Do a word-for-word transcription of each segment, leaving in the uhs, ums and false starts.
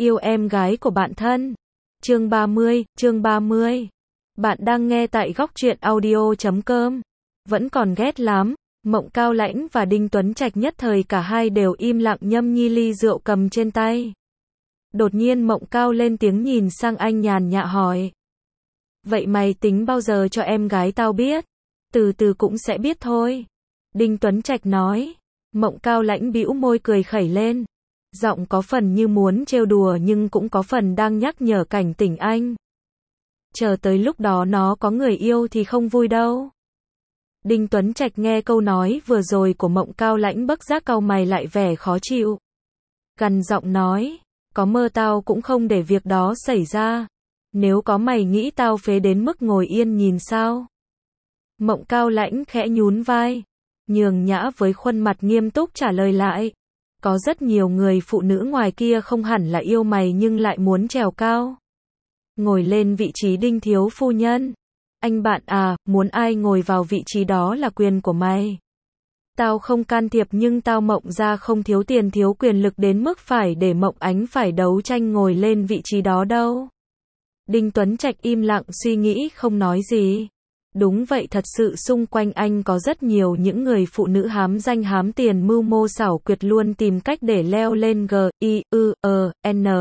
yêu em gái của bạn thân. Chương ba mươi, chương ba mươi. Bạn đang nghe tại góc truyện audio chấm com. Vẫn còn ghét lắm. Mộng Cao Lãnh và Đinh Tuấn Trạch nhất thời cả hai đều im lặng nhâm nhi ly rượu cầm trên tay. Đột nhiên Mộng Cao lên tiếng nhìn sang anh nhàn nhạ hỏi. Vậy mày tính bao giờ cho em gái tao biết? Từ từ cũng sẽ biết thôi. Đinh Tuấn Trạch nói. Mộng Cao Lãnh bĩu môi cười khẩy lên. Giọng có phần như muốn trêu đùa nhưng cũng có phần đang nhắc nhở cảnh tỉnh anh. Chờ tới lúc đó nó có người yêu thì không vui đâu. Đinh Tuấn Trạch nghe câu nói vừa rồi của Mộng Cao Lãnh bất giác cau mày lại vẻ khó chịu. Gằn giọng nói, có mơ tao cũng không để việc đó xảy ra. Nếu có mày nghĩ tao phế đến mức ngồi yên nhìn sao? Mộng Cao Lãnh khẽ nhún vai, nhường nhã với khuôn mặt nghiêm túc trả lời lại. Có rất nhiều người phụ nữ ngoài kia không hẳn là yêu mày nhưng lại muốn trèo cao. Ngồi lên vị trí Đinh thiếu phu nhân. Anh bạn à, muốn ai ngồi vào vị trí đó là quyền của mày. Tao không can thiệp nhưng tao Mộng ra không thiếu tiền thiếu quyền lực đến mức phải để Mộng Ánh phải đấu tranh ngồi lên vị trí đó đâu. Đinh Tuấn Trạch im lặng suy nghĩ không nói gì. Đúng vậy, thật sự xung quanh anh có rất nhiều những người phụ nữ hám danh hám tiền mưu mô xảo quyệt luôn tìm cách để leo lên G, I, U, E, N.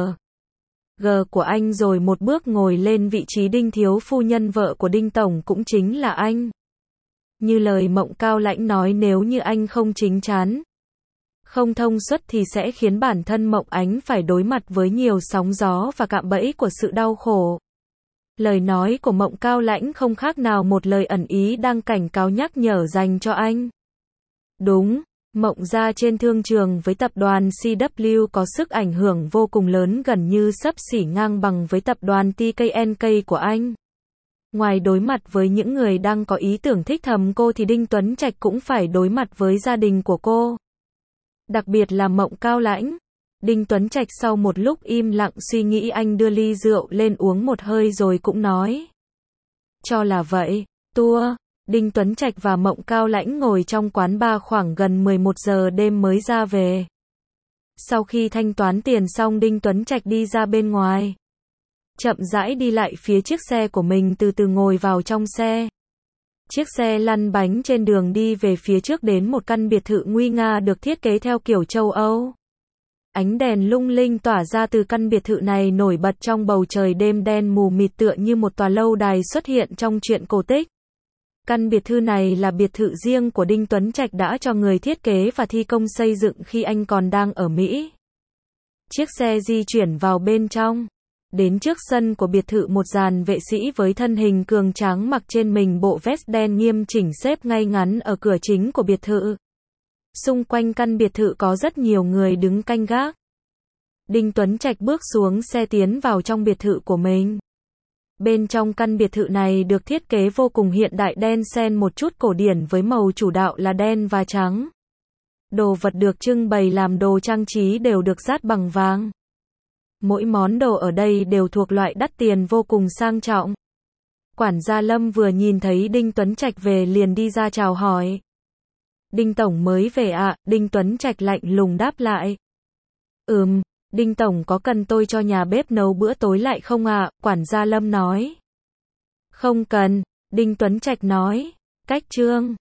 G của anh rồi một bước ngồi lên vị trí Đinh thiếu phu nhân vợ của Đinh Tổng cũng chính là anh. Như lời Mộng Cao Lãnh nói, nếu như anh không chính chắn, không thông suốt thì sẽ khiến bản thân Mộng Ánh phải đối mặt với nhiều sóng gió và cạm bẫy của sự đau khổ. Lời nói của Mộng Cao Lãnh không khác nào một lời ẩn ý đang cảnh cáo nhắc nhở dành cho anh. Đúng, Mộng gia trên thương trường với tập đoàn C W có sức ảnh hưởng vô cùng lớn, gần như xấp xỉ ngang bằng với tập đoàn T K N K của anh. Ngoài đối mặt với những người đang có ý tưởng thích thầm cô thì Đinh Tuấn Trạch cũng phải đối mặt với gia đình của cô. Đặc biệt là Mộng Cao Lãnh. Đinh Tuấn Trạch sau một lúc im lặng suy nghĩ anh đưa ly rượu lên uống một hơi rồi cũng nói. Cho là vậy, tua. Đinh Tuấn Trạch và Mộng Cao Lãnh ngồi trong quán bar khoảng gần mười một giờ đêm mới ra về. Sau khi thanh toán tiền xong, Đinh Tuấn Trạch đi ra bên ngoài. Chậm rãi đi lại phía chiếc xe của mình, từ từ ngồi vào trong xe. Chiếc xe lăn bánh trên đường đi về phía trước đến một căn biệt thự nguy nga được thiết kế theo kiểu châu Âu. Ánh đèn lung linh tỏa ra từ căn biệt thự này nổi bật trong bầu trời đêm đen mù mịt tựa như một tòa lâu đài xuất hiện trong truyện cổ tích. Căn biệt thự này là biệt thự riêng của Đinh Tuấn Trạch đã cho người thiết kế và thi công xây dựng khi anh còn đang ở Mỹ. Chiếc xe di chuyển vào bên trong. Đến trước sân của biệt thự, một dàn vệ sĩ với thân hình cường tráng mặc trên mình bộ vest đen nghiêm chỉnh xếp ngay ngắn ở cửa chính của biệt thự. Xung quanh căn biệt thự có rất nhiều người đứng canh gác. Đinh Tuấn Trạch bước xuống xe tiến vào trong biệt thự của mình. Bên trong căn biệt thự này được thiết kế vô cùng hiện đại, đen xen một chút cổ điển với màu chủ đạo là đen và trắng. Đồ vật được trưng bày làm đồ trang trí đều được dát bằng vàng. Mỗi món đồ ở đây đều thuộc loại đắt tiền vô cùng sang trọng. Quản gia Lâm vừa nhìn thấy Đinh Tuấn Trạch về liền đi ra chào hỏi. Đinh Tổng mới về ạ? À? Đinh Tuấn Trạch lạnh lùng đáp lại. Ừm, Đinh Tổng có cần tôi cho nhà bếp nấu bữa tối lại không ạ? À? Quản gia Lâm nói. Không cần, Đinh Tuấn Trạch nói. Cách chương.